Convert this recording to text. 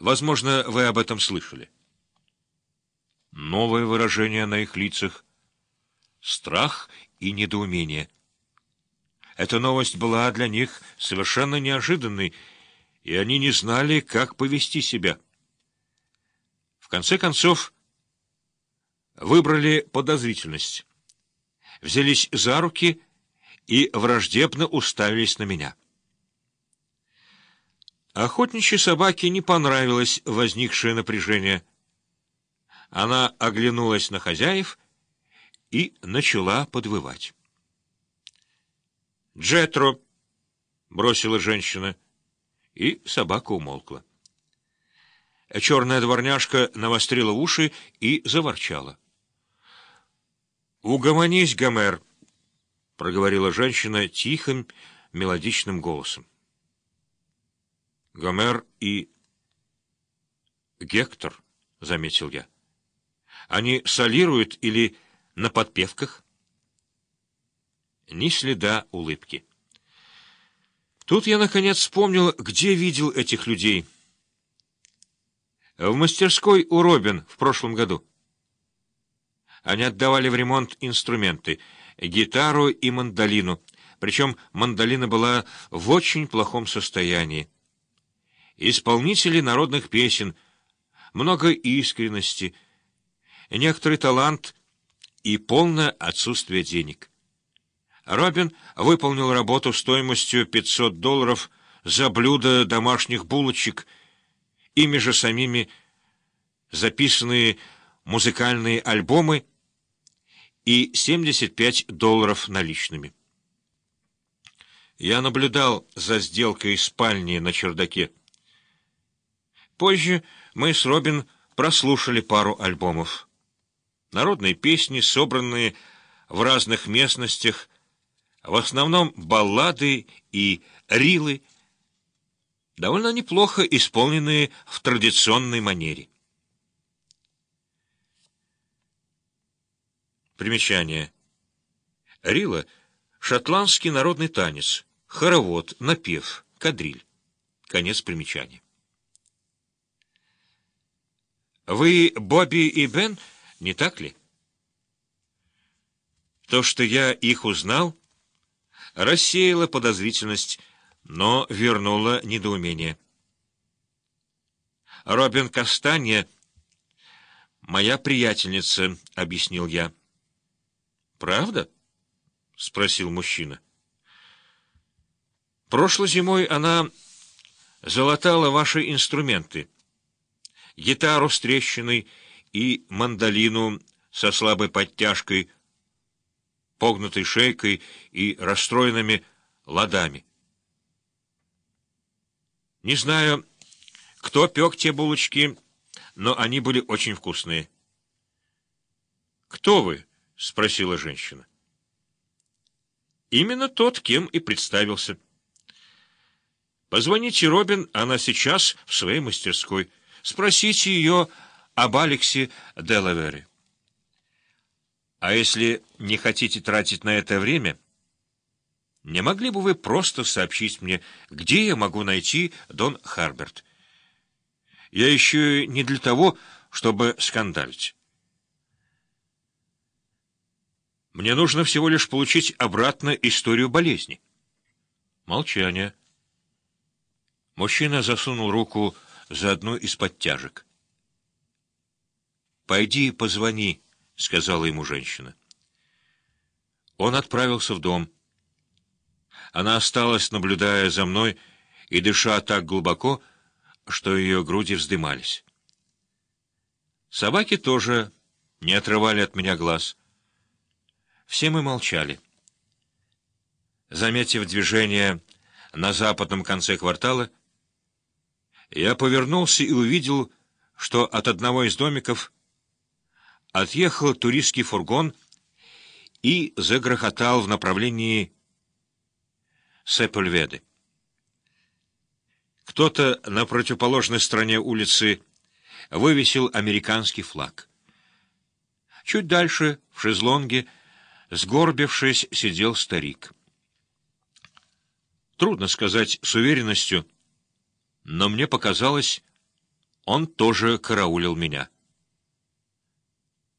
Возможно, вы об этом слышали. Новое выражение на их лицах — страх и недоумение. Эта новость была для них совершенно неожиданной, и они не знали, как повести себя. В конце концов, выбрали подозрительность, взялись за руки и враждебно уставились на меня. Охотничьей собаке не понравилось возникшее напряжение. Она оглянулась на хозяев и начала подвывать. «Джетро!» — бросила женщина, и собака умолкла. Черная дворняжка навострила уши и заворчала. «Угомонись, Гомер!» — проговорила женщина тихим, мелодичным голосом. «Гомер и Гектор», — заметил я. «Они солируют или на подпевках?» Ни следа улыбки. Тут я, наконец, вспомнил, где видел этих людей. В мастерской у Робин в прошлом году. Они отдавали в ремонт инструменты — гитару и мандолину, причем мандолина была в очень плохом состоянии. Исполнители народных песен, много искренности, некоторый талант и полное отсутствие денег. Робин выполнил работу стоимостью $500 за блюдо домашних булочек, ими же самими записанные музыкальные альбомы и $75 наличными. Я наблюдал за сделкой спальни на чердаке. Позже мы с Робин прослушали пару альбомов. Народные песни, собранные в разных местностях, в основном баллады и рилы, довольно неплохо исполненные в традиционной манере. Примечание. Рила — шотландский народный танец, хоровод, напев, кадриль. Конец примечания. Вы Бобби и Бен, не так ли? То, что я их узнал, рассеяло подозрительность, но вернуло недоумение. «Робин Кастанья — моя приятельница», — объяснил я. «Правда?» — спросил мужчина. «Прошлой зимой она залатала ваши инструменты. Гитару с трещиной и мандолину со слабой подтяжкой, погнутой шейкой и расстроенными ладами. Не знаю, кто пек те булочки, но они были очень вкусные». «Кто вы?» — спросила женщина. «Именно тот, кем и представился. Позвоните Робин, она сейчас в своей мастерской. Спросите ее об Алексе Делавере. А если не хотите тратить на это время, не могли бы вы просто сообщить мне, где я могу найти Дон Харберт? Я еще не для того, чтобы скандалить. Мне нужно всего лишь получить обратно историю болезни». Молчание. Мужчина засунул руку за одну из подтяжек. «Пойди позвони», — сказала ему женщина. Он отправился в дом. Она осталась, наблюдая за мной и дыша так глубоко, что ее груди вздымались. Собаки тоже не отрывали от меня глаз. Все мы молчали. Заметив движение на западном конце квартала, я повернулся и увидел, что от одного из домиков отъехал туристский фургон и загрохотал в направлении Сепульведы. Кто-то на противоположной стороне улицы вывесил американский флаг. Чуть дальше, в шезлонге, сгорбившись, сидел старик. Трудно сказать с уверенностью, но мне показалось, он тоже караулил меня.